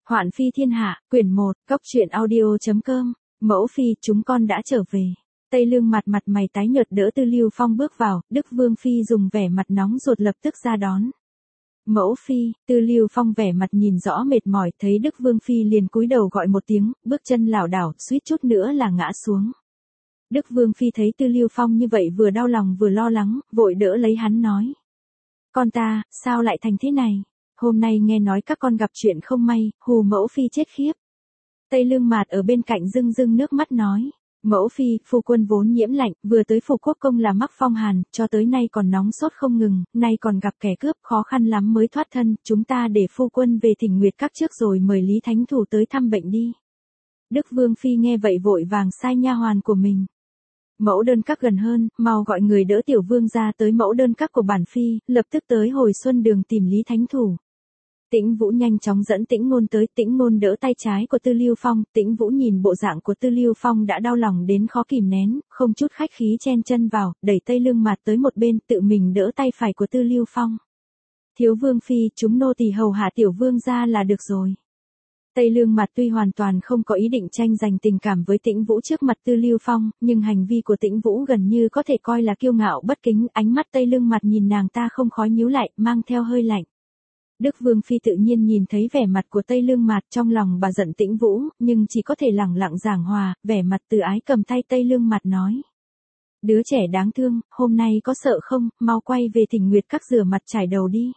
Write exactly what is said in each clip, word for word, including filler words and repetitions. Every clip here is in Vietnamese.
Hoạn phi thiên hạ, quyển một, cốc truyện audio.com, mẫu phi, chúng con đã trở về. Tây Lương mặt mặt mày tái nhợt đỡ Tư Lưu Phong bước vào, Đức Vương phi dùng vẻ mặt nóng ruột lập tức ra đón. Mẫu phi, Tư Lưu Phong vẻ mặt nhìn rõ mệt mỏi, thấy Đức Vương phi liền cúi đầu gọi một tiếng, bước chân lảo đảo, suýt chút nữa là ngã xuống. Đức Vương phi thấy Tư Lưu Phong như vậy vừa đau lòng vừa lo lắng, vội đỡ lấy hắn nói: "Con ta, sao lại thành thế này? Hôm nay nghe nói các con gặp chuyện không may, hù mẫu phi chết khiếp." Tây Lương Mạt ở bên cạnh rưng rưng nước mắt nói: "Mẫu phi, phu quân vốn nhiễm lạnh, vừa tới Phục Quốc công là mắc phong hàn, cho tới nay còn nóng sốt không ngừng, nay còn gặp kẻ cướp, khó khăn lắm mới thoát thân, chúng ta để phu quân về Thỉnh Nguyệt Các trước rồi mời Lý Thánh Thủ tới thăm bệnh đi." Đức Vương phi nghe vậy vội vàng sai nha hoàn của mình: "Mẫu đơn các gần hơn, mau gọi người đỡ tiểu vương ra tới mẫu đơn các của bản phi, lập tức tới Hồi Xuân Đường tìm Lý Thánh Thủ." Tĩnh Vũ nhanh chóng dẫn Tĩnh Ngôn tới, Tĩnh Ngôn đỡ tay trái của Tư Lưu Phong, Tĩnh Vũ nhìn bộ dạng của Tư Lưu Phong đã đau lòng đến khó kìm nén, không chút khách khí chen chân vào, đẩy Tây Lương Mạt tới một bên, tự mình đỡ tay phải của Tư Lưu Phong. "Thiếu vương phi, chúng nô tỳ hầu hạ tiểu vương gia là được rồi." Tây Lương Mạt tuy hoàn toàn không có ý định tranh giành tình cảm với Tĩnh Vũ trước mặt Tư Lưu Phong, nhưng hành vi của Tĩnh Vũ gần như có thể coi là kiêu ngạo bất kính, ánh mắt Tây Lương Mạt nhìn nàng ta không khói nhíu lại, mang theo hơi lạnh. Đức Vương phi tự nhiên nhìn thấy vẻ mặt của Tây Lương Mạt, trong lòng bà giận Tĩnh Vũ, nhưng chỉ có thể lẳng lặng giảng hòa, vẻ mặt từ ái cầm tay Tây Lương Mạt nói: "Đứa trẻ đáng thương, hôm nay có sợ không, mau quay về Thỉnh Nguyệt Các rửa mặt trải đầu đi."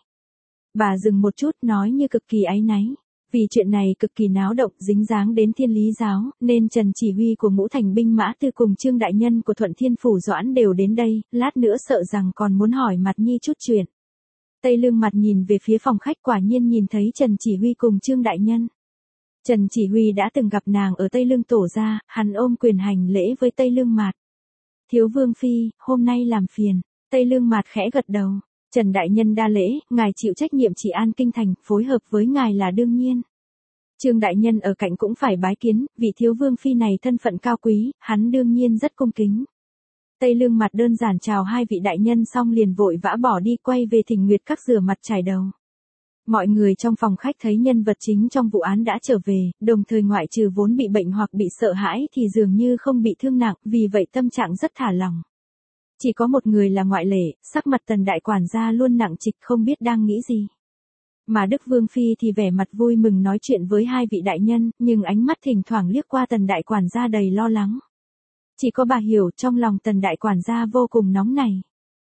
Bà dừng một chút nói như cực kỳ áy náy. Vì chuyện này cực kỳ náo động, dính dáng đến Thiên Lý giáo, nên Trần Chỉ Huy của ngũ thành binh mã Tư cùng Trương đại nhân của Thuận Thiên phủ Doãn đều đến đây, lát nữa sợ rằng còn muốn hỏi Mặt Nhi chút chuyện. Tây Lương Mạt nhìn về phía phòng khách, quả nhiên nhìn thấy Trần Chỉ Huy cùng Trương đại nhân. Trần Chỉ Huy đã từng gặp nàng ở Tây Lương tổ gia, hắn ôm quyền hành lễ với Tây Lương Mạt. "Thiếu vương phi, hôm nay làm phiền." Tây Lương Mạt khẽ gật đầu. "Trần đại nhân đa lễ, ngài chịu trách nhiệm trị an kinh thành, phối hợp với ngài là đương nhiên. Trương đại nhân ở cạnh cũng phải bái kiến, vị thiếu vương phi này thân phận cao quý, hắn đương nhiên rất cung kính." Tây Lương Mạt đơn giản chào hai vị đại nhân xong liền vội vã bỏ đi, quay về Thỉnh Nguyệt Các rửa mặt trải đầu. Mọi người trong phòng khách thấy nhân vật chính trong vụ án đã trở về, đồng thời ngoại trừ vốn bị bệnh hoặc bị sợ hãi thì dường như không bị thương nặng, vì vậy tâm trạng rất thả lỏng. Chỉ có một người là ngoại lệ, sắc mặt Tần đại quản gia luôn nặng trịch không biết đang nghĩ gì. Mà Đức Vương phi thì vẻ mặt vui mừng nói chuyện với hai vị đại nhân, nhưng ánh mắt thỉnh thoảng liếc qua Tần đại quản gia đầy lo lắng. Chỉ có bà hiểu trong lòng Tần đại quản gia vô cùng nóng nảy.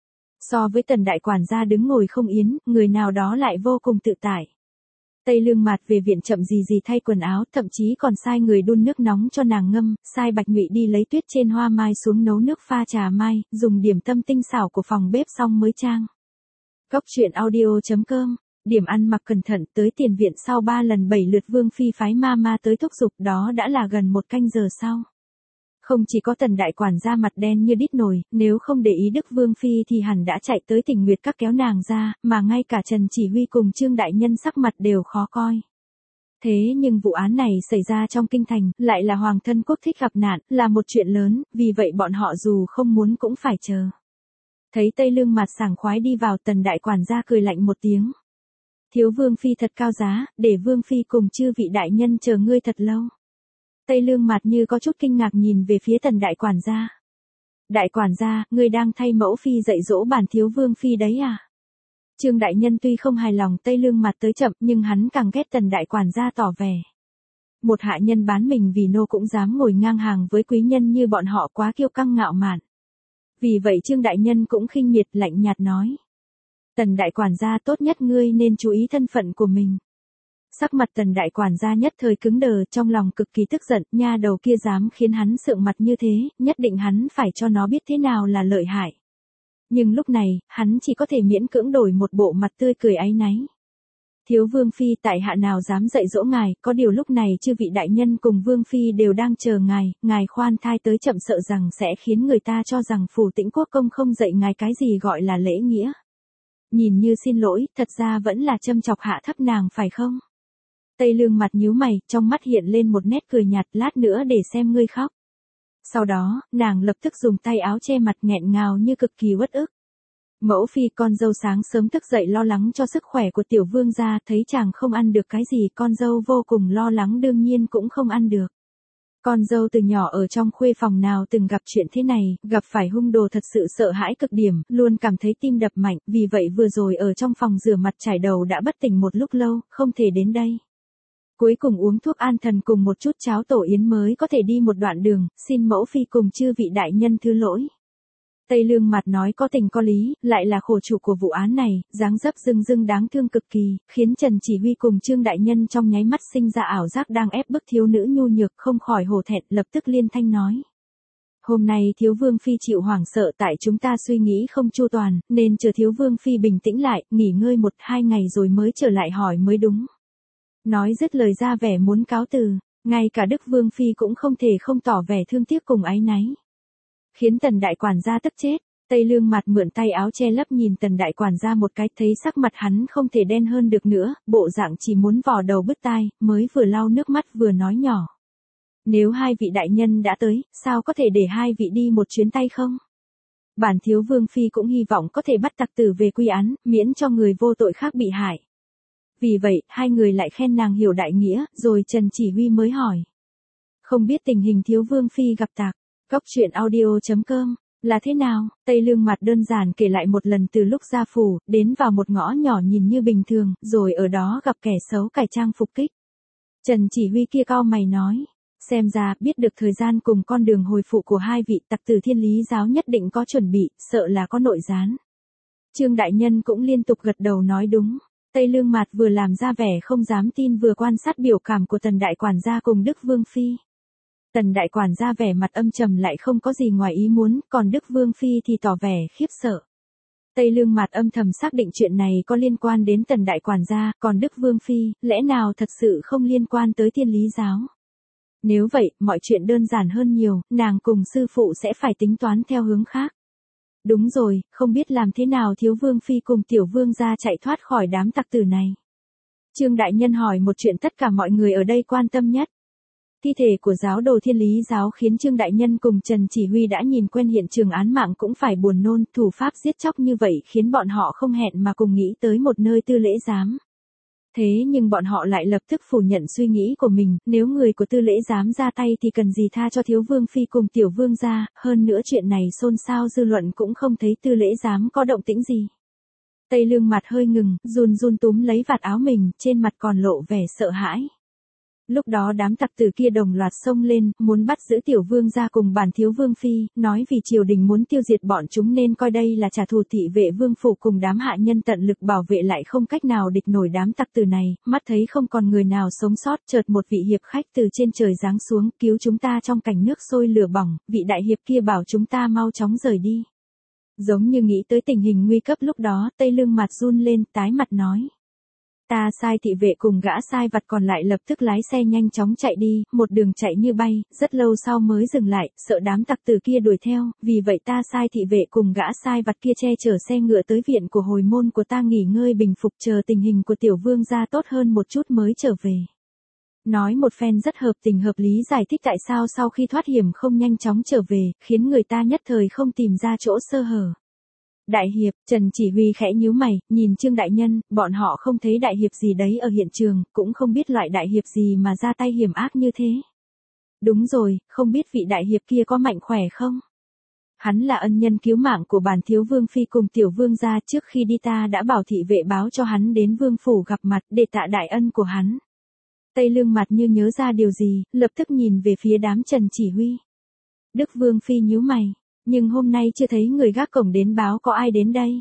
So với Tần đại quản gia đứng ngồi không yên, người nào đó lại vô cùng tự tại. Tây Lương Mạt về viện chậm gì gì thay quần áo, thậm chí còn sai người đun nước nóng cho nàng ngâm, sai Bạch Nhụy đi lấy tuyết trên hoa mai xuống nấu nước pha trà mai, dùng điểm tâm tinh xảo của phòng bếp xong mới trang. Cốc truyện audio.com, điểm ăn mặc cẩn thận, tới tiền viện sau ba lần bảy lượt Vương phi phái ma ma tới thúc giục, đó đã là gần một canh giờ sau. Không chỉ có Tần đại quản gia mặt đen như đít nồi, nếu không để ý Đức Vương phi thì hẳn đã chạy tới Thỉnh Nguyệt Các kéo nàng ra, mà ngay cả Trần Chỉ Huy cùng Trương đại nhân sắc mặt đều khó coi. Thế nhưng vụ án này xảy ra trong kinh thành, lại là hoàng thân quốc thích gặp nạn, là một chuyện lớn, vì vậy bọn họ dù không muốn cũng phải chờ. Thấy Tây Lương Mạt sảng khoái đi vào, Tần đại quản gia cười lạnh một tiếng: "Thiếu vương phi thật cao giá, để vương phi cùng chư vị đại nhân chờ ngươi thật lâu." Tây Lương Mạt như có chút kinh ngạc nhìn về phía Tần đại quản gia. "Đại quản gia, ngươi đang thay mẫu phi dạy dỗ bản thiếu vương phi đấy à?" Trương đại nhân tuy không hài lòng Tây Lương Mạt tới chậm, nhưng hắn càng ghét Tần đại quản gia tỏ vẻ. Một hạ nhân bán mình vì nô cũng dám ngồi ngang hàng với quý nhân như bọn họ, quá kiêu căng ngạo mạn. Vì vậy Trương đại nhân cũng khinh miệt lạnh nhạt nói: "Tần đại quản gia, tốt nhất ngươi nên chú ý thân phận của mình." Sắc mặt Tần đại quản gia nhất thời cứng đờ, trong lòng cực kỳ tức giận, nha đầu kia dám khiến hắn sượng mặt như thế, nhất định hắn phải cho nó biết thế nào là lợi hại. Nhưng lúc này, hắn chỉ có thể miễn cưỡng đổi một bộ mặt tươi cười áy náy. "Thiếu vương phi, tại hạ nào dám dạy dỗ ngài, có điều lúc này chư vị đại nhân cùng vương phi đều đang chờ ngài, ngài khoan thai tới chậm sợ rằng sẽ khiến người ta cho rằng phủ Tĩnh Quốc công không dạy ngài cái gì gọi là lễ nghĩa." Nhìn như xin lỗi, thật ra vẫn là châm chọc hạ thấp nàng phải không? Tây Lương Mạt nhíu mày, trong mắt hiện lên một nét cười nhạt, "Lát nữa để xem ngươi khóc." Sau đó, nàng lập tức dùng tay áo che mặt nghẹn ngào như cực kỳ uất ức. Mẫu phi con dâu sáng sớm thức dậy lo lắng cho sức khỏe của tiểu vương gia, thấy chàng không ăn được cái gì, con dâu vô cùng lo lắng, đương nhiên cũng không ăn được. Con dâu từ nhỏ ở trong khuê phòng nào từng gặp chuyện thế này, gặp phải hung đồ thật sự sợ hãi cực điểm, luôn cảm thấy tim đập mạnh, vì vậy vừa rồi ở trong phòng rửa mặt trải đầu đã bất tỉnh một lúc lâu, không thể đến đây. Cuối cùng uống thuốc an thần cùng một chút cháo tổ yến mới có thể đi một đoạn đường, xin mẫu phi cùng chư vị đại nhân thứ lỗi. Tây Lương Mặt nói có tình có lý, lại là khổ chủ của vụ án này, dáng dấp rưng rưng đáng thương cực kỳ, khiến Trần Chỉ Huy cùng Trương đại nhân trong nháy mắt sinh ra ảo giác đang ép bức thiếu nữ nhu nhược, không khỏi hổ thẹn, lập tức liên thanh nói: "Hôm nay thiếu vương phi chịu hoảng sợ, tại chúng ta suy nghĩ không chu toàn, nên chờ thiếu vương phi bình tĩnh lại, nghỉ ngơi một hai ngày rồi mới trở lại hỏi mới đúng." Nói dứt lời ra vẻ muốn cáo từ, ngay cả Đức vương phi cũng không thể không tỏ vẻ thương tiếc cùng áy náy. Khiến Tần đại quản gia tức chết. Tây Lương Mặt mượn tay áo che lấp nhìn Tần đại quản gia một cái, thấy sắc mặt hắn không thể đen hơn được nữa, bộ dạng chỉ muốn vò đầu bứt tai, mới vừa lau nước mắt vừa nói nhỏ: "Nếu hai vị đại nhân đã tới, sao có thể để hai vị đi một chuyến tay không? Bản thiếu vương phi cũng hy vọng có thể bắt tặc tử về quy án, miễn cho người vô tội khác bị hại." Vì vậy, hai người lại khen nàng hiểu đại nghĩa, rồi Trần Chỉ Huy mới hỏi: "Không biết tình hình thiếu vương phi gặp tặc, Góc truyện audio chấm com là thế nào?" Tây Lương Mặt đơn giản kể lại một lần từ lúc ra phủ, đến vào một ngõ nhỏ nhìn như bình thường, rồi ở đó gặp kẻ xấu cải trang phục kích. Trần Chỉ Huy kia cau mày nói: "Xem ra, biết được thời gian cùng con đường hồi phụ của hai vị tặc tử Thiên Lý giáo nhất định có chuẩn bị, sợ là có nội gián." Trương đại nhân cũng liên tục gật đầu nói đúng. Tây Lương Mặt vừa làm ra vẻ không dám tin vừa quan sát biểu cảm của Tần đại quản gia cùng Đức vương phi. Tần đại quản gia vẻ mặt âm trầm lại không có gì ngoài ý muốn, còn Đức vương phi thì tỏ vẻ khiếp sợ. Tây Lương Mặt âm thầm xác định chuyện này có liên quan đến Tần đại quản gia, còn Đức vương phi, lẽ nào thật sự không liên quan tới Thiên Lý giáo? Nếu vậy, mọi chuyện đơn giản hơn nhiều, nàng cùng sư phụ sẽ phải tính toán theo hướng khác. Đúng rồi, không biết làm thế nào thiếu vương phi cùng tiểu vương gia chạy thoát khỏi đám tặc tử này. Trương đại nhân hỏi một chuyện tất cả mọi người ở đây quan tâm nhất. Thi thể của giáo đồ Thiên Lý giáo khiến Trương đại nhân cùng Trần Chỉ Huy đã nhìn quen hiện trường án mạng cũng phải buồn nôn, thủ pháp giết chóc như vậy khiến bọn họ không hẹn mà cùng nghĩ tới một nơi tư lễ giám. Thế nhưng bọn họ lại lập tức phủ nhận suy nghĩ của mình, nếu người của tư lễ giám ra tay thì cần gì tha cho thiếu vương phi cùng tiểu vương gia, hơn nữa chuyện này xôn xao dư luận cũng không thấy tư lễ giám có động tĩnh gì. Tây Lương Mặt hơi ngừng, run run túm lấy vạt áo mình, trên mặt còn lộ vẻ sợ hãi. Lúc đó đám tặc tử kia đồng loạt xông lên, muốn bắt giữ tiểu vương gia cùng bản thiếu vương phi, nói vì triều đình muốn tiêu diệt bọn chúng nên coi đây là trả thù, thị vệ vương phủ cùng đám hạ nhân tận lực bảo vệ lại không cách nào địch nổi đám tặc tử này, mắt thấy không còn người nào sống sót, chợt một vị hiệp khách từ trên trời giáng xuống, cứu chúng ta trong cảnh nước sôi lửa bỏng, vị đại hiệp kia bảo chúng ta mau chóng rời đi. Giống như nghĩ tới tình hình nguy cấp lúc đó, Tây Lương Mặt run lên, tái mặt nói: "Ta sai thị vệ cùng gã sai vặt còn lại lập tức lái xe nhanh chóng chạy đi, một đường chạy như bay, rất lâu sau mới dừng lại, sợ đám tặc tử kia đuổi theo, vì vậy ta sai thị vệ cùng gã sai vặt kia che chở xe ngựa tới viện của hồi môn của ta nghỉ ngơi bình phục, chờ tình hình của tiểu vương gia tốt hơn một chút mới trở về." Nói một phen rất hợp tình hợp lý giải thích tại sao sau khi thoát hiểm không nhanh chóng trở về, khiến người ta nhất thời không tìm ra chỗ sơ hở. Đại hiệp, Trần Chỉ Huy khẽ nhíu mày, nhìn Trương đại nhân, bọn họ không thấy đại hiệp gì đấy ở hiện trường, cũng không biết loại đại hiệp gì mà ra tay hiểm ác như thế. Đúng rồi, không biết vị đại hiệp kia có mạnh khỏe không? Hắn là ân nhân cứu mạng của bản thiếu vương phi cùng tiểu vương gia, trước khi đi ta đã bảo thị vệ báo cho hắn đến vương phủ gặp mặt để tạ đại ân của hắn. Tây Lương Mặt như nhớ ra điều gì, lập tức nhìn về phía đám Trần Chỉ Huy. Đức vương phi nhíu mày. Nhưng hôm nay chưa thấy người gác cổng đến báo có ai đến đây.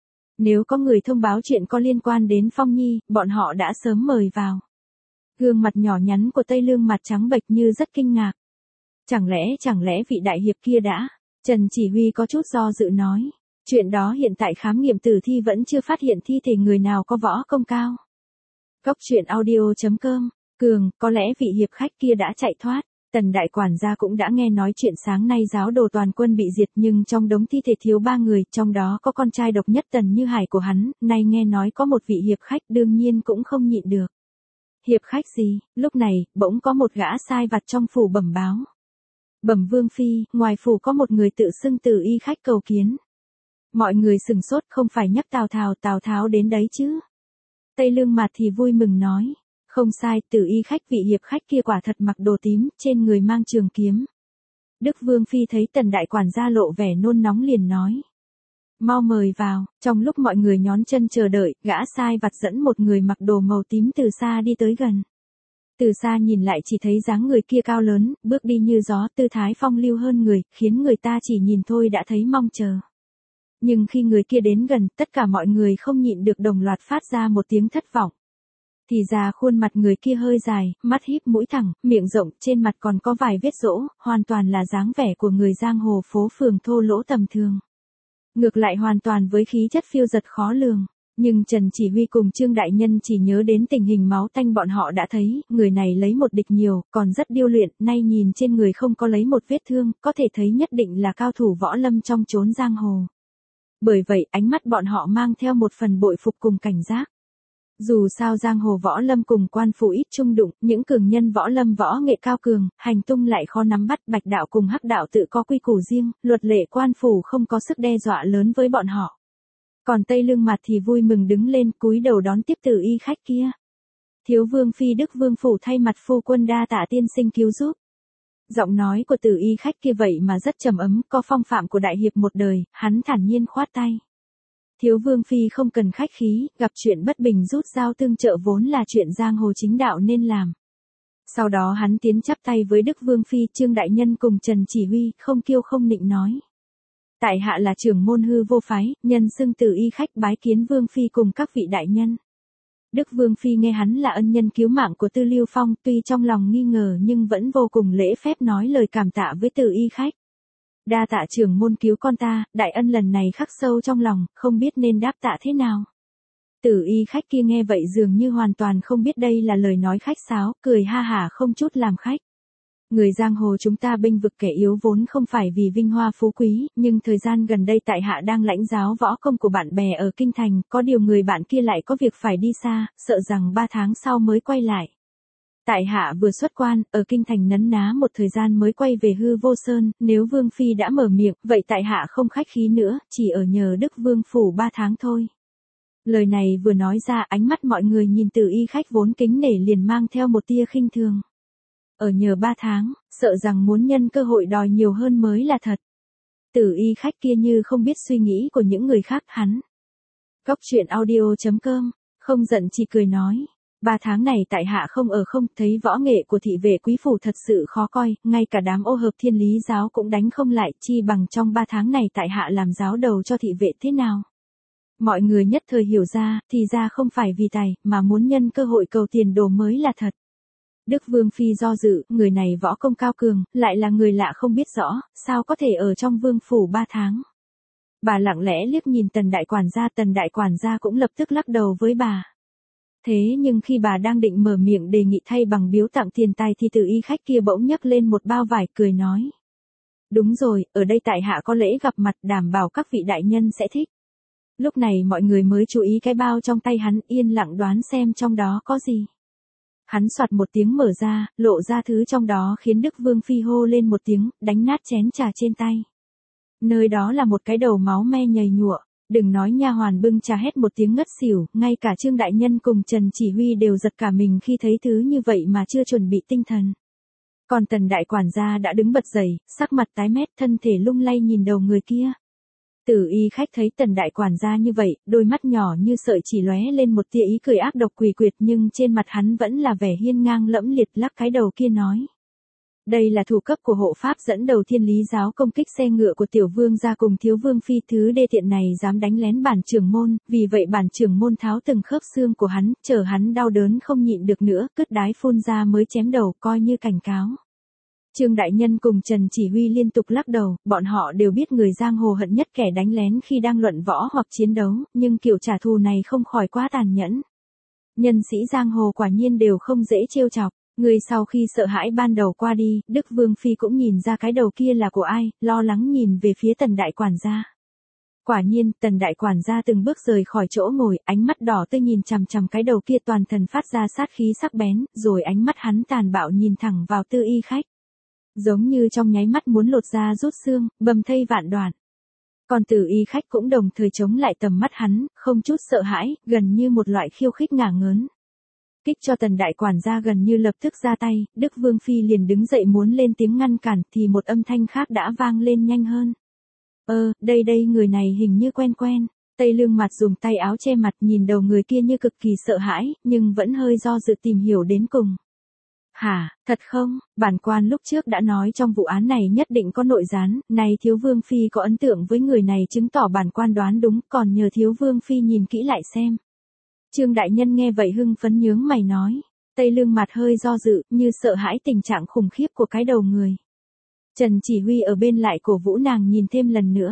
Nếu có người thông báo chuyện có liên quan đến Phong Nhi, bọn họ đã sớm mời vào. Gương mặt nhỏ nhắn của Tây Lương Mặt trắng bệch như rất kinh ngạc. Chẳng lẽ chẳng lẽ vị đại hiệp kia đã? Trần Chỉ Huy có chút do dự nói. Chuyện đó hiện tại khám nghiệm tử thi vẫn chưa phát hiện thi thể người nào có võ công cao. Góc truyện audio chấm com, Cường, có lẽ vị hiệp khách kia đã chạy thoát. Tần đại quản gia cũng đã nghe nói chuyện sáng nay giáo đồ toàn quân bị diệt, nhưng trong đống thi thể thiếu ba người, trong đó có con trai độc nhất Tần Như Hải của hắn, nay nghe nói có một vị hiệp khách, đương nhiên cũng không nhịn được. Hiệp khách gì? Lúc này, bỗng có một gã sai vặt trong phủ bẩm báo. Bẩm vương phi, ngoài phủ có một người tự xưng từ y khách cầu kiến. Mọi người sừng sốt, không phải nhắc Tào Tháo, Tào Tháo đến đấy chứ. Tây Lương Mạt thì vui mừng nói. Không sai, Tử Y khách vị hiệp khách kia quả thật mặc đồ tím, trên người mang trường kiếm. Đức Vương Phi thấy Tần đại quản gia lộ vẻ nôn nóng liền nói. Mau mời vào, trong lúc mọi người nhón chân chờ đợi, gã sai vặt dẫn một người mặc đồ màu tím từ xa đi tới gần. Từ xa nhìn lại chỉ thấy dáng người kia cao lớn, bước đi như gió, tư thái phong lưu hơn người, khiến người ta chỉ nhìn thôi đã thấy mong chờ. Nhưng khi người kia đến gần, tất cả mọi người không nhịn được đồng loạt phát ra một tiếng thất vọng. Thì ra khuôn mặt người kia hơi dài, mắt híp mũi thẳng, miệng rộng, trên mặt còn có vài vết rỗ, hoàn toàn là dáng vẻ của người giang hồ phố phường thô lỗ tầm thường. Ngược lại hoàn toàn với khí chất phiêu dật khó lường. Nhưng Trần Chỉ Huy cùng Trương Đại Nhân chỉ nhớ đến tình hình máu tanh bọn họ đã thấy, người này lấy một địch nhiều, còn rất điêu luyện, nay nhìn trên người không có lấy một vết thương, có thể thấy nhất định là cao thủ võ lâm trong chốn giang hồ. Bởi vậy, ánh mắt bọn họ mang theo một phần bội phục cùng cảnh giác. Dù sao giang hồ võ lâm cùng quan phủ ít chung đụng, những cường nhân võ lâm võ nghệ cao cường, hành tung lại khó nắm bắt, bạch đạo cùng hắc đạo tự có quy củ riêng, luật lệ quan phủ không có sức đe dọa lớn với bọn họ. Còn Tây Lương Mạt thì vui mừng đứng lên cúi đầu đón tiếp Tử Y khách kia. Thiếu Vương Phi Đức Vương Phủ thay mặt phu quân đa tạ tiên sinh cứu giúp. Giọng nói của Tử Y khách kia vậy mà rất trầm ấm, có phong phạm của đại hiệp một đời, hắn thản nhiên khoát tay. Thiếu Vương Phi không cần khách khí, gặp chuyện bất bình rút dao tương trợ vốn là chuyện giang hồ chính đạo nên làm. Sau đó hắn tiến chắp tay với Đức Vương Phi, Trương Đại Nhân cùng Trần Chỉ Huy, không kiêu không nịnh nói. Tại hạ là trưởng môn hư vô phái, nhân xưng Tử Y khách bái kiến Vương Phi cùng các vị đại nhân. Đức Vương Phi nghe hắn là ân nhân cứu mạng của Tư Lưu Phong, tuy trong lòng nghi ngờ nhưng vẫn vô cùng lễ phép nói lời cảm tạ với Tử Y khách. Đa tạ trưởng môn cứu con ta, đại ân lần này khắc sâu trong lòng, không biết nên đáp tạ thế nào. Tử Y khách kia nghe vậy dường như hoàn toàn không biết đây là lời nói khách sáo, cười ha hả không chút làm khách. Người giang hồ chúng ta bênh vực kẻ yếu vốn không phải vì vinh hoa phú quý, nhưng thời gian gần đây tại hạ đang lãnh giáo võ công của bạn bè ở Kinh Thành, có điều người bạn kia lại có việc phải đi xa, sợ rằng ba tháng sau mới quay lại. Tại hạ vừa xuất quan, ở Kinh Thành nấn ná một thời gian mới quay về Hư Vô Sơn, nếu Vương Phi đã mở miệng, vậy tại hạ không khách khí nữa, chỉ ở nhờ Đức Vương Phủ ba tháng thôi. Lời này vừa nói ra ánh mắt mọi người nhìn Tử Y khách vốn kính nể liền mang theo một tia khinh thường. Ở nhờ ba tháng, sợ rằng muốn nhân cơ hội đòi nhiều hơn mới là thật. Tử Y khách kia như không biết suy nghĩ của những người khác hắn. Góc truyện audio chấm com, không giận chỉ cười nói. Ba tháng này tại hạ không ở không, thấy võ nghệ của thị vệ quý phủ thật sự khó coi, ngay cả đám ô hợp thiên lý giáo cũng đánh không lại, chi bằng trong ba tháng này tại hạ làm giáo đầu cho thị vệ thế nào. Mọi người nhất thời hiểu ra, thì ra không phải vì tài, mà muốn nhân cơ hội cầu tiền đồ mới là thật. Đức Vương Phi do dự, người này võ công cao cường, lại là người lạ không biết rõ, sao có thể ở trong vương phủ ba tháng. Bà lặng lẽ liếc nhìn Tần đại quản gia, Tần đại quản gia cũng lập tức lắc đầu với bà. Thế nhưng khi bà đang định mở miệng đề nghị thay bằng biếu tặng tiền tài thì Tử Y khách kia bỗng nhấc lên một bao vải cười nói. Đúng rồi, ở đây tại hạ có lễ gặp mặt, đảm bảo các vị đại nhân sẽ thích. Lúc này mọi người mới chú ý cái bao trong tay hắn, yên lặng đoán xem trong đó có gì. Hắn soạt một tiếng mở ra, lộ ra thứ trong đó khiến Đức Vương Phi hô lên một tiếng, đánh nát chén trà trên tay. Nơi đó là một cái đầu máu me nhầy nhụa, đừng nói nha hoàn bưng trà hét một tiếng ngất xỉu, ngay cả Trương Đại Nhân cùng Trần Chỉ Huy đều giật cả mình khi thấy thứ như vậy mà chưa chuẩn bị tinh thần. Còn Tần đại quản gia đã đứng bật dậy, sắc mặt tái mét, thân thể lung lay nhìn đầu người kia. Tử Y khách thấy Tần đại quản gia như vậy, đôi mắt nhỏ như sợi chỉ lóe lên một tia ý cười ác độc quỷ quyệt, nhưng trên mặt hắn vẫn là vẻ hiên ngang lẫm liệt, lắc cái đầu kia nói. Đây là thủ cấp của hộ pháp dẫn đầu thiên lý giáo công kích xe ngựa của tiểu vương gia cùng thiếu vương phi, thứ đê tiện này dám đánh lén bản trưởng môn, vì vậy bản trưởng môn tháo từng khớp xương của hắn, chờ hắn đau đớn không nhịn được nữa, cứt đái phun ra mới chém đầu, coi như cảnh cáo. Trương Đại Nhân cùng Trần Chỉ Huy liên tục lắc đầu, bọn họ đều biết người giang hồ hận nhất kẻ đánh lén khi đang luận võ hoặc chiến đấu, nhưng kiểu trả thù này không khỏi quá tàn nhẫn. Nhân sĩ giang hồ quả nhiên đều không dễ trêu chọc. Người sau khi sợ hãi ban đầu qua đi, Đức Vương Phi cũng nhìn ra cái đầu kia là của ai, lo lắng nhìn về phía Tần đại quản gia. Quả nhiên, Tần đại quản gia từng bước rời khỏi chỗ ngồi, ánh mắt đỏ tươi nhìn chằm chằm cái đầu kia, toàn thân phát ra sát khí sắc bén, rồi ánh mắt hắn tàn bạo nhìn thẳng vào Tử Y khách. Giống như trong nháy mắt muốn lột da rút xương, bầm thây vạn đoạn. Còn Từ Y khách cũng đồng thời chống lại tầm mắt hắn, không chút sợ hãi, gần như một loại khiêu khích ngả ngớn. Kích cho Tần đại quản gia gần như lập tức ra tay, Đức Vương Phi liền đứng dậy muốn lên tiếng ngăn cản thì một âm thanh khác đã vang lên nhanh hơn. Ơ, đây đây người này hình như quen quen. Tây Lương Mặt dùng tay áo che mặt nhìn đầu người kia như cực kỳ sợ hãi, nhưng vẫn hơi do dự tìm hiểu đến cùng. Hả, thật không? Bản quan lúc trước đã nói trong vụ án này nhất định có nội gián, này thiếu Vương Phi có ấn tượng với người này chứng tỏ bản quan đoán đúng, còn nhờ thiếu Vương Phi nhìn kỹ lại xem. Trương đại nhân nghe vậy hưng phấn nhướng mày nói. Tây Lương Mặt hơi do dự, như sợ hãi tình trạng khủng khiếp của cái đầu người. Trần Chỉ Huy ở bên lại cổ vũ nàng nhìn thêm lần nữa.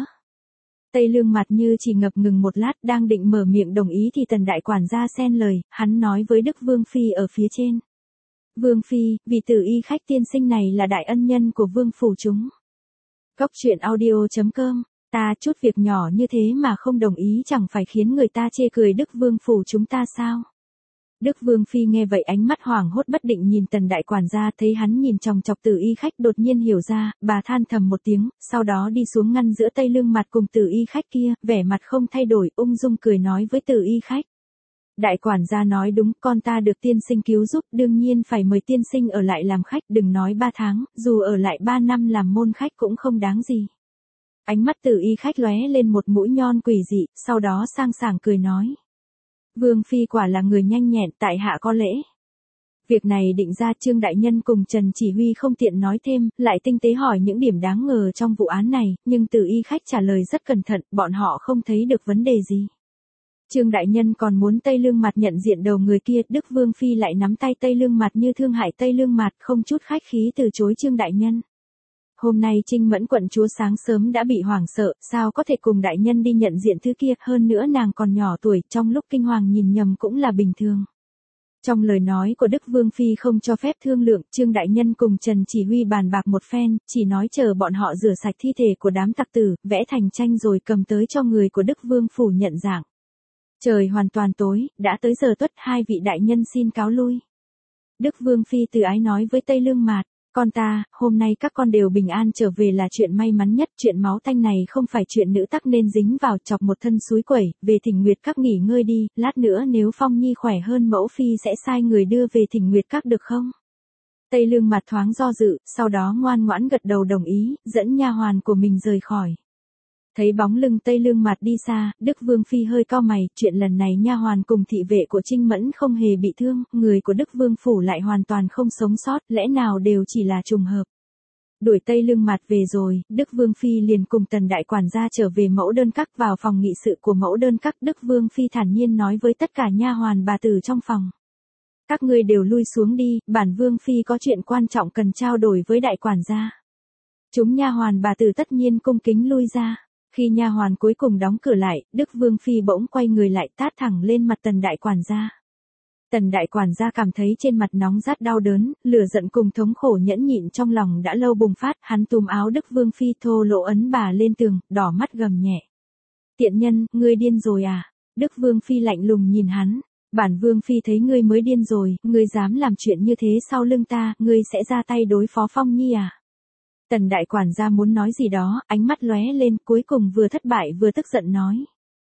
Tây Lương Mặt như chỉ ngập ngừng một lát, đang định mở miệng đồng ý thì Tần đại quản gia xen lời, hắn nói với Đức Vương Phi ở phía trên. Vương Phi, vị Từ Y khách tiên sinh này là đại ân nhân của vương phủ chúng. Cốc truyện audio chấm com, ta chút việc nhỏ như thế mà không đồng ý chẳng phải khiến người ta chê cười Đức Vương phủ chúng ta sao? Đức Vương Phi nghe vậy ánh mắt hoảng hốt bất định nhìn Tần đại quản gia, thấy hắn nhìn chòng chọc Từ Y khách đột nhiên hiểu ra, bà than thầm một tiếng, sau đó đi xuống ngăn giữa Tây Lương Mặt cùng Từ Y khách kia, vẻ mặt không thay đổi, ung dung cười nói với Từ Y khách. Đại quản gia nói đúng, con ta được tiên sinh cứu giúp, đương nhiên phải mời tiên sinh ở lại làm khách, đừng nói ba tháng, dù ở lại ba năm làm môn khách cũng không đáng gì. Ánh mắt Từ Y khách lóe lên một mũi nhon quỷ dị, sau đó sang sảng cười nói. Vương Phi quả là người nhanh nhẹn, tại hạ có lễ. Việc này định ra Trương đại nhân cùng Trần Chỉ Huy không tiện nói thêm, lại tinh tế hỏi những điểm đáng ngờ trong vụ án này, nhưng Từ Y khách trả lời rất cẩn thận, bọn họ không thấy được vấn đề gì. Trương đại nhân còn muốn Tây Lương Mặt nhận diện đầu người kia, Đức Vương Phi lại nắm tay Tây Lương Mặt như thương hại Tây Lương Mặt, không chút khách khí từ chối Trương đại nhân. Hôm nay Trinh Mẫn quận chúa sáng sớm đã bị hoảng sợ, sao có thể cùng đại nhân đi nhận diện thứ kia, hơn nữa nàng còn nhỏ tuổi, trong lúc kinh hoàng nhìn nhầm cũng là bình thường. Trong lời nói của Đức Vương Phi không cho phép thương lượng, Trương đại nhân cùng Trần Chỉ Huy bàn bạc một phen, chỉ nói chờ bọn họ rửa sạch thi thể của đám tặc tử, vẽ thành tranh rồi cầm tới cho người của Đức Vương phủ nhận dạng. Trời hoàn toàn tối, đã tới giờ tuất, hai vị đại nhân xin cáo lui. Đức Vương Phi từ ái nói với Tây Lương Mạt, con ta, hôm nay các con đều bình an trở về là chuyện may mắn nhất, chuyện máu tanh này không phải chuyện nữ tắc nên dính vào, chọc một thân suối quẩy, về Thỉnh Nguyệt Các nghỉ ngơi đi, lát nữa nếu Phong Nhi khỏe hơn mẫu phi sẽ sai người đưa về Thỉnh Nguyệt Các được không? Tây Lương Mạt thoáng do dự, sau đó ngoan ngoãn gật đầu đồng ý, dẫn nha hoàn của mình rời khỏi. Thấy bóng lưng Tây Lương Mạt đi xa, Đức Vương Phi hơi cau mày, chuyện lần này nha hoàn cùng thị vệ của Trinh Mẫn không hề bị thương, người của Đức Vương phủ lại hoàn toàn không sống sót, lẽ nào đều chỉ là trùng hợp. Đuổi Tây Lương Mạt về rồi, Đức Vương Phi liền cùng Tần đại quản gia trở về mẫu đơn các, vào phòng nghị sự của mẫu đơn các, Đức Vương Phi thản nhiên nói với tất cả nha hoàn bà tử trong phòng. Các ngươi đều lui xuống đi, bản Vương Phi có chuyện quan trọng cần trao đổi với đại quản gia. Chúng nha hoàn bà tử tất nhiên cung kính lui ra. Khi nha hoàn cuối cùng đóng cửa lại, Đức Vương Phi bỗng quay người lại tát thẳng lên mặt Tần đại quản gia. Tần đại quản gia cảm thấy trên mặt nóng rát đau đớn, lửa giận cùng thống khổ nhẫn nhịn trong lòng đã lâu bùng phát, hắn túm áo Đức Vương Phi thô lỗ ấn bà lên tường, đỏ mắt gầm nhẹ. Tiện nhân, ngươi điên rồi à? Đức Vương Phi lạnh lùng nhìn hắn. Bản Vương Phi thấy ngươi mới điên rồi, ngươi dám làm chuyện như thế sau lưng ta, ngươi sẽ ra tay đối phó Phong Nhi à? Tần đại quản gia muốn nói gì đó, ánh mắt lóe lên, cuối cùng vừa thất bại vừa tức giận nói.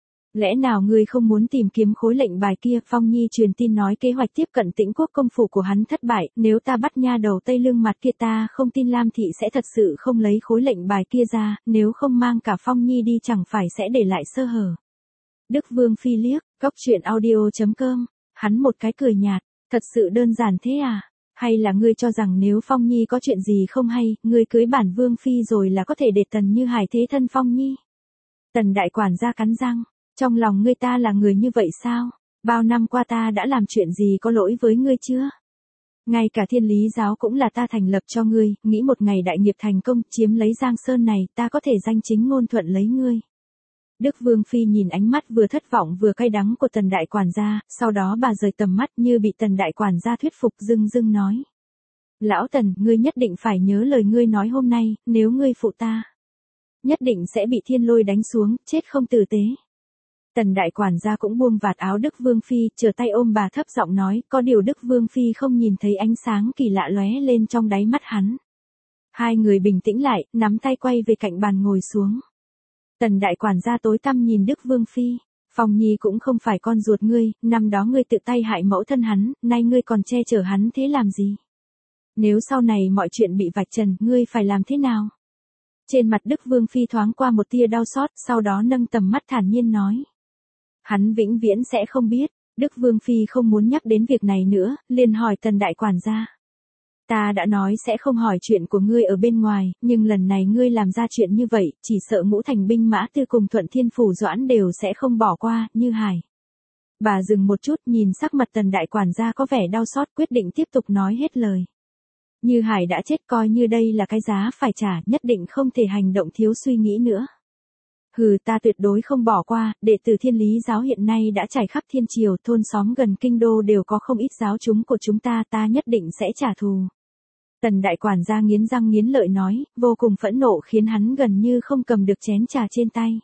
Lẽ nào ngươi không muốn tìm kiếm khối lệnh bài kia? Phong Nhi truyền tin nói kế hoạch tiếp cận Tĩnh Quốc công phủ của hắn thất bại, nếu ta bắt nha đầu Tây Lương Mặt kia ta không tin Lam thị sẽ thật sự không lấy khối lệnh bài kia ra, nếu không mang cả Phong Nhi đi chẳng phải sẽ để lại sơ hở. Đức Vương Phi liếc, cốc truyện audio chấm com, hắn một cái cười nhạt, thật sự đơn giản thế à? Hay là ngươi cho rằng nếu Phong Nhi có chuyện gì không hay, ngươi cưới bản Vương Phi rồi là có thể để Tần Như Hải thế thân Phong Nhi? Tần đại quản gia cắn răng, trong lòng ngươi ta là người như vậy sao? Bao năm qua ta đã làm chuyện gì có lỗi với ngươi chưa? Ngay cả Thiên Lý giáo cũng là ta thành lập cho ngươi, nghĩ một ngày đại nghiệp thành công, chiếm lấy Giang Sơn này, ta có thể danh chính ngôn thuận lấy ngươi. Đức Vương Phi nhìn ánh mắt vừa thất vọng vừa cay đắng của Tần đại quản gia, sau đó bà rời tầm mắt như bị Tần đại quản gia thuyết phục, dưng dưng nói. Lão Tần, ngươi nhất định phải nhớ lời ngươi nói hôm nay, nếu ngươi phụ ta, nhất định sẽ bị thiên lôi đánh xuống, chết không tử tế. Tần đại quản gia cũng buông vạt áo Đức Vương Phi, trở tay ôm bà thấp giọng nói, có điều Đức Vương Phi không nhìn thấy ánh sáng kỳ lạ lóe lên trong đáy mắt hắn. Hai người bình tĩnh lại, nắm tay quay về cạnh bàn ngồi xuống. Tần đại quản gia tối tăm nhìn Đức Vương Phi. Phong Nhi cũng không phải con ruột ngươi, năm đó ngươi tự tay hại mẫu thân hắn, nay ngươi còn che chở hắn thế làm gì? Nếu sau này mọi chuyện bị vạch trần, ngươi phải làm thế nào? Trên mặt Đức Vương Phi thoáng qua một tia đau xót, sau đó nâng tầm mắt thản nhiên nói. Hắn vĩnh viễn sẽ không biết. Đức Vương Phi không muốn nhắc đến việc này nữa, liền hỏi Tần đại quản gia. Ta đã nói sẽ không hỏi chuyện của ngươi ở bên ngoài, nhưng lần này ngươi làm ra chuyện như vậy, chỉ sợ ngũ thành binh mã tư cùng Thuận Thiên Phủ Doãn đều sẽ không bỏ qua, Như Hải. Bà dừng một chút, nhìn sắc mặt Tần đại quản gia có vẻ đau xót, quyết định tiếp tục nói hết lời. Như Hải đã chết, coi như đây là cái giá phải trả, nhất định không thể hành động thiếu suy nghĩ nữa. Hừ, ta tuyệt đối không bỏ qua, đệ tử Thiên Lý giáo hiện nay đã trải khắp thiên triều, thôn xóm gần kinh đô đều có không ít giáo chúng của chúng ta, ta nhất định sẽ trả thù. Tần đại quản gia nghiến răng nghiến lợi nói, vô cùng phẫn nộ khiến hắn gần như không cầm được chén trà trên tay.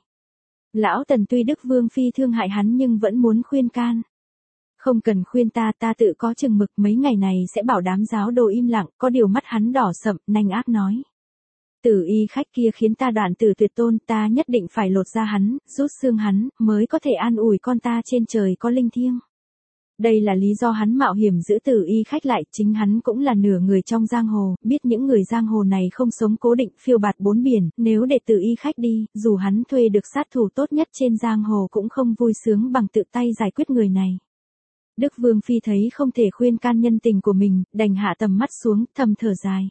Lão Tần tuy Đức Vương Phi thương hại hắn nhưng vẫn muốn khuyên can. Không cần khuyên ta, ta tự có chừng mực, mấy ngày này sẽ bảo đám giáo đồ im lặng, có điều mắt hắn đỏ sậm, nanh ác nói. Tử y khách kia khiến ta đoạn tử tuyệt tôn, ta nhất định phải lột ra hắn, rút xương hắn, mới có thể an ủi con ta trên trời có linh thiêng. Đây là lý do hắn mạo hiểm giữ tử y khách lại, chính hắn cũng là nửa người trong giang hồ, biết những người giang hồ này không sống cố định, phiêu bạt bốn biển, nếu để tử y khách đi, dù hắn thuê được sát thủ tốt nhất trên giang hồ cũng không vui sướng bằng tự tay giải quyết người này. Đức Vương Phi thấy không thể khuyên can nhân tình của mình, đành hạ tầm mắt xuống, thầm thở dài.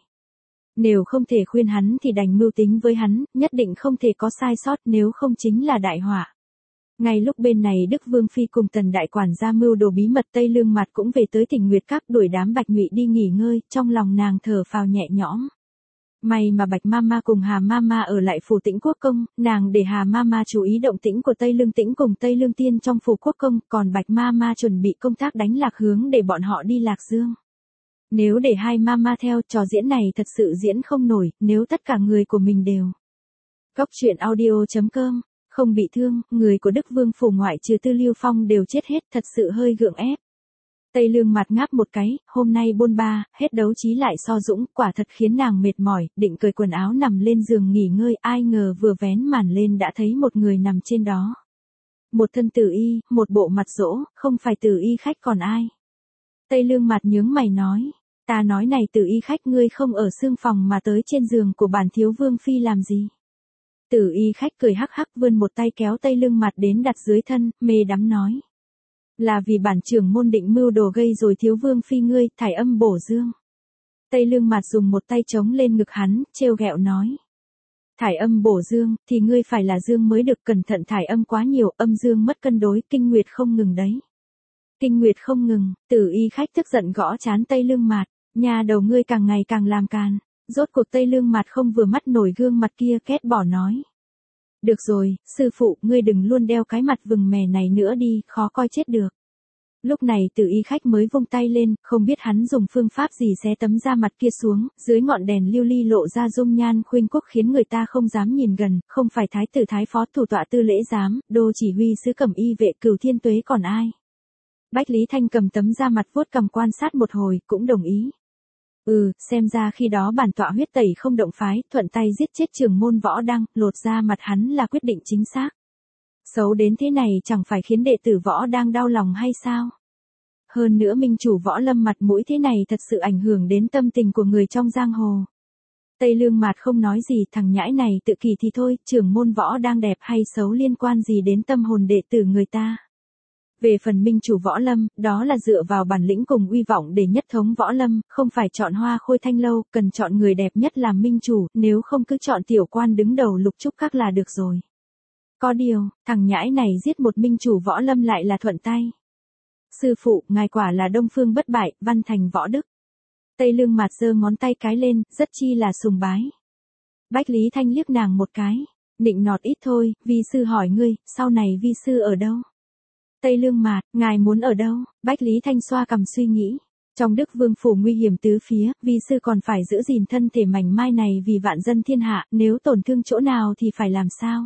Nếu không thể khuyên hắn thì đành mưu tính với hắn, nhất định không thể có sai sót, nếu không chính là đại họa. Ngay lúc bên này Đức Vương Phi cùng Tần đại quản gia mưu đồ bí mật, Tây Lương Mặt cũng về tới Tỉnh Nguyệt Các đuổi đám Bạch Nhụy đi nghỉ ngơi, trong lòng nàng thở phào nhẹ nhõm. May mà Bạch Mama cùng Hà Mama ở lại phủ Tĩnh Quốc Công, nàng để Hà Mama chú ý động tĩnh của Tây Lương Tĩnh cùng Tây Lương Tiên trong phủ Quốc Công, còn Bạch Mama chuẩn bị công tác đánh lạc hướng để bọn họ đi Lạc Dương. Nếu để hai Mama theo, trò diễn này thật sự diễn không nổi, nếu tất cả người của mình đều. Góc truyện audio chấm com, không bị thương, người của Đức Vương phủ ngoại trừ Tư Lưu Phong đều chết hết, thật sự hơi gượng ép. Tây Lương Mặt ngáp một cái, hôm nay bôn ba, hết đấu trí lại so dũng, quả thật khiến nàng mệt mỏi, định cởi quần áo nằm lên giường nghỉ ngơi, ai ngờ vừa vén màn lên đã thấy một người nằm trên đó. Một thân tử y, một bộ mặt dỗ, không phải tử y khách còn ai. Tây Lương Mặt nhướng mày nói, ta nói này tử y khách, ngươi không ở xương phòng mà tới trên giường của bản thiếu Vương Phi làm gì? Tử y khách cười hắc hắc vươn một tay kéo Tây Lương Mặt đến đặt dưới thân, mê đắm nói. Là vì bản trưởng môn định mưu đồ gây rồi thiếu Vương Phi ngươi, thải âm bổ dương. Tây Lương Mặt dùng một tay chống lên ngực hắn, trêu ghẹo nói. Thải âm bổ dương, thì ngươi phải là dương mới được, cẩn thận thải âm quá nhiều, âm dương mất cân đối, kinh nguyệt không ngừng đấy. Kinh nguyệt không ngừng, tử y khách tức giận gõ chán Tây Lương Mặt, nhà đầu ngươi càng ngày càng làm càn. Rốt cuộc Tây Lương Mặt không vừa mắt nổi gương mặt kia, ghét bỏ nói. Được rồi, sư phụ, ngươi đừng luôn đeo cái mặt vừng mè này nữa đi, khó coi chết được. Lúc này tử y khách mới vung tay lên, không biết hắn dùng phương pháp gì xé tấm da mặt kia xuống, dưới ngọn đèn lưu ly lộ ra dung nhan khuynh quốc khiến người ta không dám nhìn gần, không phải thái tử thái phó thủ tọa tư lễ giám, đô chỉ huy sứ cẩm y vệ Cửu Thiên Tuế còn ai. Bách Lý Thanh cầm tấm da mặt vuốt cầm quan sát một hồi, cũng đồng ý. Ừ, xem ra khi đó bản tọa huyết tẩy không động phái, thuận tay giết chết trưởng môn Võ Đăng, lột da mặt hắn là quyết định chính xác. Xấu đến thế này chẳng phải khiến đệ tử Võ Đăng đau lòng hay sao? Hơn nữa minh chủ Võ Lâm mặt mũi thế này thật sự ảnh hưởng đến tâm tình của người trong giang hồ. Tây Lương Mạt không nói gì, thằng nhãi này tự kỳ thì thôi, trưởng môn Võ Đăng đẹp hay xấu liên quan gì đến tâm hồn đệ tử người ta. Về phần minh chủ Võ Lâm, đó là dựa vào bản lĩnh cùng uy vọng để nhất thống Võ Lâm, không phải chọn Hoa Khôi Thanh Lâu, cần chọn người đẹp nhất làm minh chủ, nếu không cứ chọn tiểu quan đứng đầu Lục Trúc Các là được rồi. Có điều, thằng nhãi này giết một minh chủ Võ Lâm lại là thuận tay. Sư phụ, ngài quả là Đông Phương bất bại, văn thành võ đức. Tây Lương Mạt giơ ngón tay cái lên, rất chi là sùng bái. Bách Lý Thanh liếc nàng một cái, nịnh nọt ít thôi, vi sư hỏi ngươi, sau này vi sư ở đâu? Tây Lương Mạt, ngài muốn ở đâu? Bách Lý Thanh xoa cằm suy nghĩ. Trong Đức Vương phủ nguy hiểm tứ phía, vi sư còn phải giữ gìn thân thể mảnh mai này vì vạn dân thiên hạ, nếu tổn thương chỗ nào thì phải làm sao?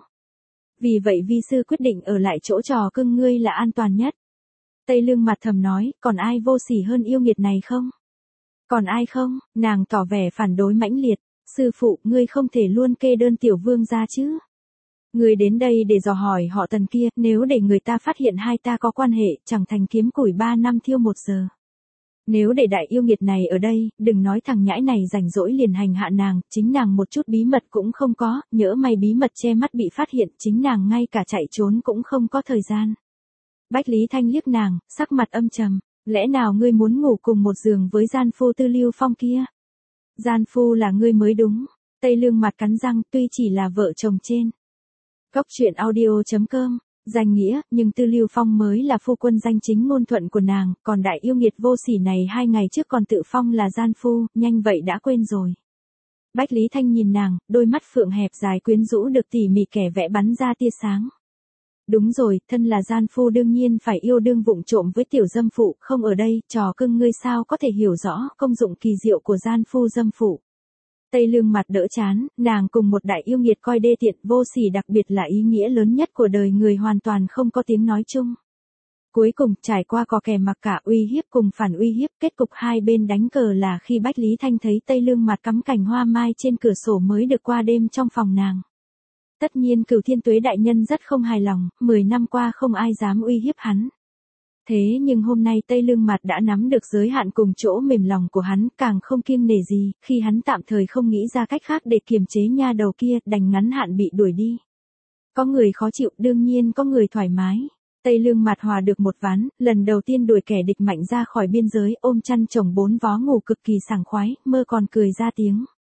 Vì vậy vi sư quyết định ở lại chỗ trò cưng ngươi là an toàn nhất. Tây Lương Mạt thầm nói, còn ai vô sỉ hơn yêu nghiệt này không? Còn ai không? Nàng tỏ vẻ phản đối mãnh liệt. Sư phụ, ngươi không thể luôn kê đơn tiểu vương ra chứ? Người đến đây để dò hỏi họ Tần kia, nếu để người ta phát hiện hai ta có quan hệ, chẳng thành kiếm củi ba năm thiêu một giờ. Nếu để đại yêu nghiệt này ở đây, đừng nói thằng nhãi này rảnh rỗi liền hành hạ nàng, chính nàng một chút bí mật cũng không có, nhỡ may bí mật che mắt bị phát hiện, chính nàng ngay cả chạy trốn cũng không có thời gian. Bách Lý Thanh liếc nàng, sắc mặt âm trầm, lẽ nào ngươi muốn ngủ cùng một giường với gian phu Tư Lưu Phong kia? Gian phu là ngươi mới đúng. Tây Lương mặt cắn răng, tuy chỉ là vợ chồng trên Cốc truyện audio chấm com, danh nghĩa, nhưng Tư Lưu Phong mới là phu quân danh chính ngôn thuận của nàng, còn đại yêu nghiệt vô sỉ này hai ngày trước còn tự phong là gian phu, nhanh vậy đã quên rồi. Bách Lý Thanh nhìn nàng, đôi mắt phượng hẹp dài quyến rũ được tỉ mỉ kẻ vẽ bắn ra tia sáng. Đúng rồi, thân là gian phu đương nhiên phải yêu đương vụng trộm với tiểu dâm phụ, không ở đây, trò cưng ngươi sao có thể hiểu rõ công dụng kỳ diệu của gian phu dâm phụ. Tây Lương mặt đỡ chán, nàng cùng một đại yêu nghiệt coi đê tiện vô sỉ đặc biệt là ý nghĩa lớn nhất của đời người hoàn toàn không có tiếng nói chung. Cuối cùng, trải qua có kẻ mặc cả uy hiếp cùng phản uy hiếp, kết cục hai bên đánh cờ là khi Bách Lý Thanh thấy Tây Lương mặt cắm cành hoa mai trên cửa sổ mới được qua đêm trong phòng nàng. Tất nhiên Cửu Thiên Tuế đại nhân rất không hài lòng, mười năm qua không ai dám uy hiếp hắn. Thế nhưng hôm nay Tây Lương mặt đã nắm được giới hạn cùng chỗ mềm lòng của hắn, càng không kiêng nể gì, khi hắn tạm thời không nghĩ ra cách khác để kiềm chế nha đầu kia, đành ngắn hạn bị đuổi đi. Có người khó chịu, đương nhiên có người thoải mái. Tây Lương mặt hòa được một ván, lần đầu tiên đuổi kẻ địch mạnh ra khỏi biên giới, ôm chăn chồng bốn vó ngủ cực kỳ sảng khoái, mơ còn cười ra tiếng.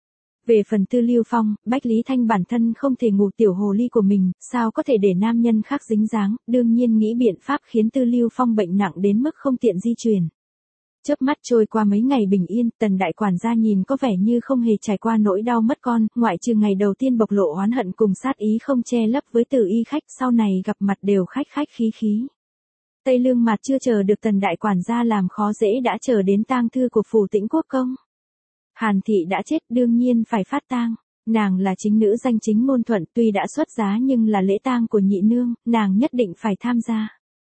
Về phần Tư Lưu Phong, Bách Lý Thanh bản thân không thể ngủ tiểu hồ ly của mình, sao có thể để nam nhân khác dính dáng, đương nhiên nghĩ biện pháp khiến Tư Lưu Phong bệnh nặng đến mức không tiện di chuyển. Chớp mắt trôi qua mấy ngày bình yên, Tần đại quản gia nhìn có vẻ như không hề trải qua nỗi đau mất con, ngoại trừ ngày đầu tiên bộc lộ oán hận cùng sát ý không che lấp với Từ y khách, sau này gặp mặt đều khách khách khí khí. Tây Lương mặt chưa chờ được Tần đại quản gia làm khó dễ đã chờ đến tang thư của phủ Tĩnh Quốc công. Hàn thị đã chết, đương nhiên phải phát tang. Nàng là chính nữ danh chính ngôn thuận, tuy đã xuất giá nhưng là lễ tang của nhị nương, nàng nhất định phải tham gia.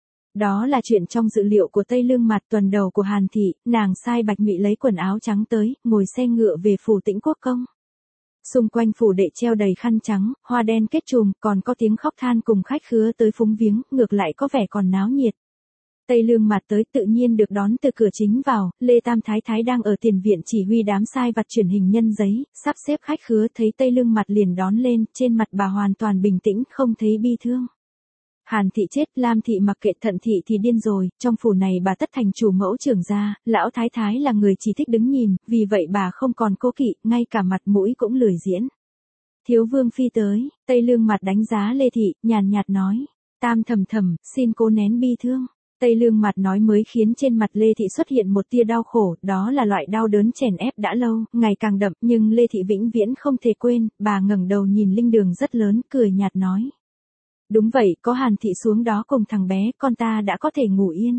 Đó là chuyện trong dự liệu của Tây Lương mặt. Tuần đầu của Hàn thị, nàng sai Bạch Mị lấy quần áo trắng tới, ngồi xe ngựa về phủ Tĩnh Quốc công. Xung quanh phủ đệ treo đầy khăn trắng, hoa đen kết chùm, còn có tiếng khóc than cùng khách khứa tới phúng viếng, ngược lại có vẻ còn náo nhiệt. Tây Lương mặt tới tự nhiên được đón từ cửa chính vào, Lê Tam Thái Thái đang ở tiền viện chỉ huy đám sai vặt chuyển hình nhân giấy, sắp xếp khách khứa, thấy Tây Lương mặt liền đón lên, trên mặt bà hoàn toàn bình tĩnh, không thấy bi thương. Hàn thị chết, Lam thị mặc kệ, Thận thị thì điên rồi, trong phủ này bà tất thành chủ mẫu trưởng gia, lão Thái Thái là người chỉ thích đứng nhìn, vì vậy bà không còn cố kỵ, ngay cả mặt mũi cũng lười diễn. Thiếu vương phi tới, Tây Lương mặt đánh giá Lê thị, nhàn nhạt nói, Tam thầm thầm, xin cố nén bi thương. Tây Lương mặt nói mới khiến trên mặt Lê Thị xuất hiện một tia đau khổ, đó là loại đau đớn chèn ép đã lâu, ngày càng đậm, nhưng Lê Thị vĩnh viễn không thể quên, bà ngẩng đầu nhìn linh đường rất lớn, cười nhạt nói. Đúng vậy, có Hàn Thị xuống đó cùng thằng bé, con ta đã có thể ngủ yên.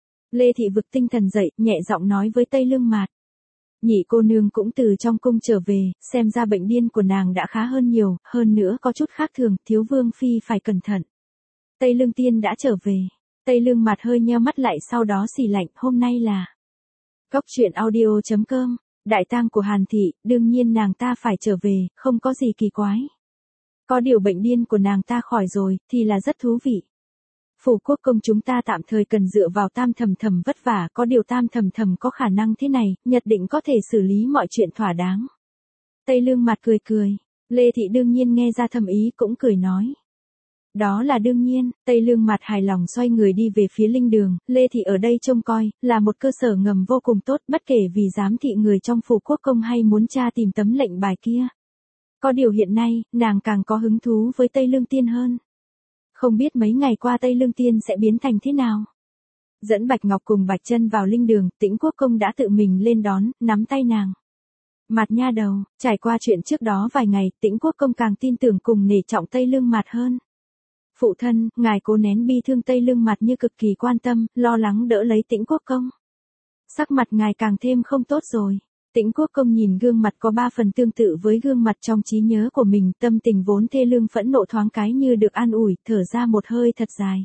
Lê Thị vực tinh thần dậy, nhẹ giọng nói với Tây Lương mặt. Nhị cô nương cũng từ trong cung trở về, xem ra bệnh điên của nàng đã khá hơn nhiều, hơn nữa có chút khác thường, thiếu vương phi phải cẩn thận. Tây Lương tiên đã trở về. Tây Lương mặt hơi nheo mắt lại sau đó xì lạnh, hôm nay là Cốc truyện audio chấm com, đại tang của Hàn thị, đương nhiên nàng ta phải trở về, không có gì kỳ quái. Có điều bệnh điên của nàng ta khỏi rồi, thì là rất thú vị. Phủ quốc công chúng ta tạm thời cần dựa vào Tam thầm thầm vất vả, có điều Tam thầm thầm có khả năng thế này, nhất định có thể xử lý mọi chuyện thỏa đáng. Tây Lương mặt cười cười, Lê Thị đương nhiên nghe ra thầm ý cũng cười nói. Đó là đương nhiên, Tây Lương mặt hài lòng xoay người đi về phía linh đường, Lê Thị ở đây trông coi, là một cơ sở ngầm vô cùng tốt, bất kể vì giám thị người trong phủ quốc công hay muốn tra tìm tấm lệnh bài kia. Có điều hiện nay, nàng càng có hứng thú với Tây Lương Tiên hơn. Không biết mấy ngày qua Tây Lương Tiên sẽ biến thành thế nào. Dẫn Bạch Ngọc cùng Bạch Chân vào linh đường, Tĩnh Quốc công đã tự mình lên đón, nắm tay nàng. Mặt nha đầu, trải qua chuyện trước đó vài ngày, Tĩnh Quốc công càng tin tưởng cùng nể trọng Tây Lương mặt hơn. Phụ thân, ngài cố nén bi thương. Tây Lương mặt như cực kỳ quan tâm, lo lắng đỡ lấy Tĩnh Quốc công. Sắc mặt ngài càng thêm không tốt rồi. Tĩnh Quốc công nhìn gương mặt có ba phần tương tự với gương mặt trong trí nhớ của mình, tâm tình vốn thê lương phẫn nộ thoáng cái như được an ủi, thở ra một hơi thật dài.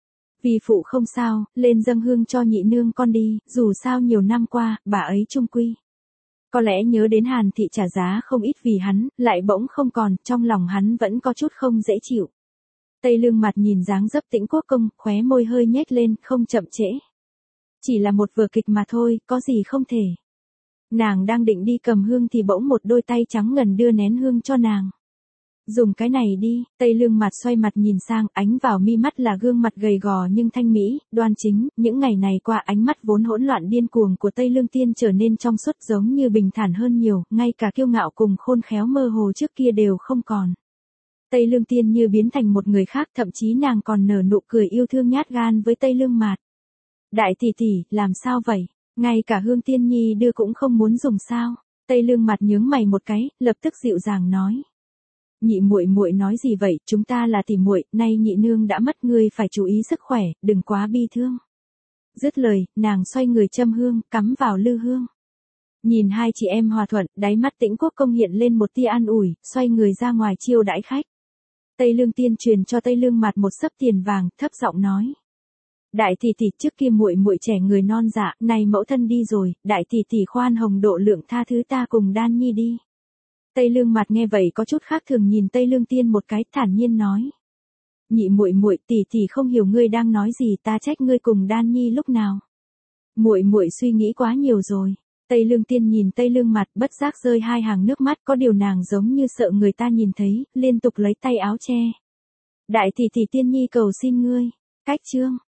Vì phụ không sao, lên dâng hương cho nhị nương con đi, dù sao nhiều năm qua, bà ấy trung quy Có lẽ nhớ đến Hàn Thị trả giá không ít vì hắn, lại bỗng không còn, trong lòng hắn vẫn có chút không dễ chịu. Tây Lương Mặt nhìn dáng dấp Tĩnh Quốc Công, khóe môi hơi nhếch lên, không chậm trễ. Chỉ là một vở kịch mà thôi, có gì không thể. Nàng đang định đi cầm hương thì bỗng một đôi tay trắng ngần đưa nén hương cho nàng. Dùng cái này đi, Tây Lương Mặt xoay mặt nhìn sang, ánh vào mi mắt là gương mặt gầy gò nhưng thanh mỹ, đoan chính, những ngày này qua ánh mắt vốn hỗn loạn điên cuồng của Tây Lương Tiên trở nên trong suốt giống như bình thản hơn nhiều, ngay cả kiêu ngạo cùng khôn khéo mơ hồ trước kia đều không còn. Tây Lương Tiên như biến thành một người khác, thậm chí nàng còn nở nụ cười yêu thương nhát gan với Tây Lương Mạt. Đại tỷ tỷ, làm sao vậy? Ngay cả hương Tiên Nhi đưa cũng không muốn dùng sao? Tây Lương Mạt nhướng mày một cái, lập tức dịu dàng nói. Nhị muội muội nói gì vậy, chúng ta là tỷ muội, nay nhị nương đã mất, ngươi phải chú ý sức khỏe, đừng quá bi thương. Dứt lời, nàng xoay người châm hương, cắm vào lư hương. Nhìn hai chị em hòa thuận, đáy mắt Tĩnh Quốc Công hiện lên một tia an ủi, xoay người ra ngoài chiêu đãi khách. Tây Lương Tiên truyền cho Tây Lương Mạt một xấp tiền vàng, thấp giọng nói. Đại tỷ tỷ, trước kia muội muội trẻ người non dạ, này mẫu thân đi rồi, đại tỷ tỷ khoan hồng độ lượng tha thứ ta cùng Đan Nhi đi. Tây Lương Mạt nghe vậy có chút khác thường nhìn Tây Lương Tiên một cái, thản nhiên nói. Nhị muội muội, tỷ tỷ không hiểu ngươi đang nói gì, ta trách ngươi cùng Đan Nhi lúc nào. Muội muội suy nghĩ quá nhiều rồi. Tây Lương Tiên nhìn Tây Lương Mạt, bất giác rơi hai hàng nước mắt, có điều nàng giống như sợ người ta nhìn thấy, liên tục lấy tay áo che. Đại tỷ tỷ Tiên Nhi cầu xin ngươi. Cách chương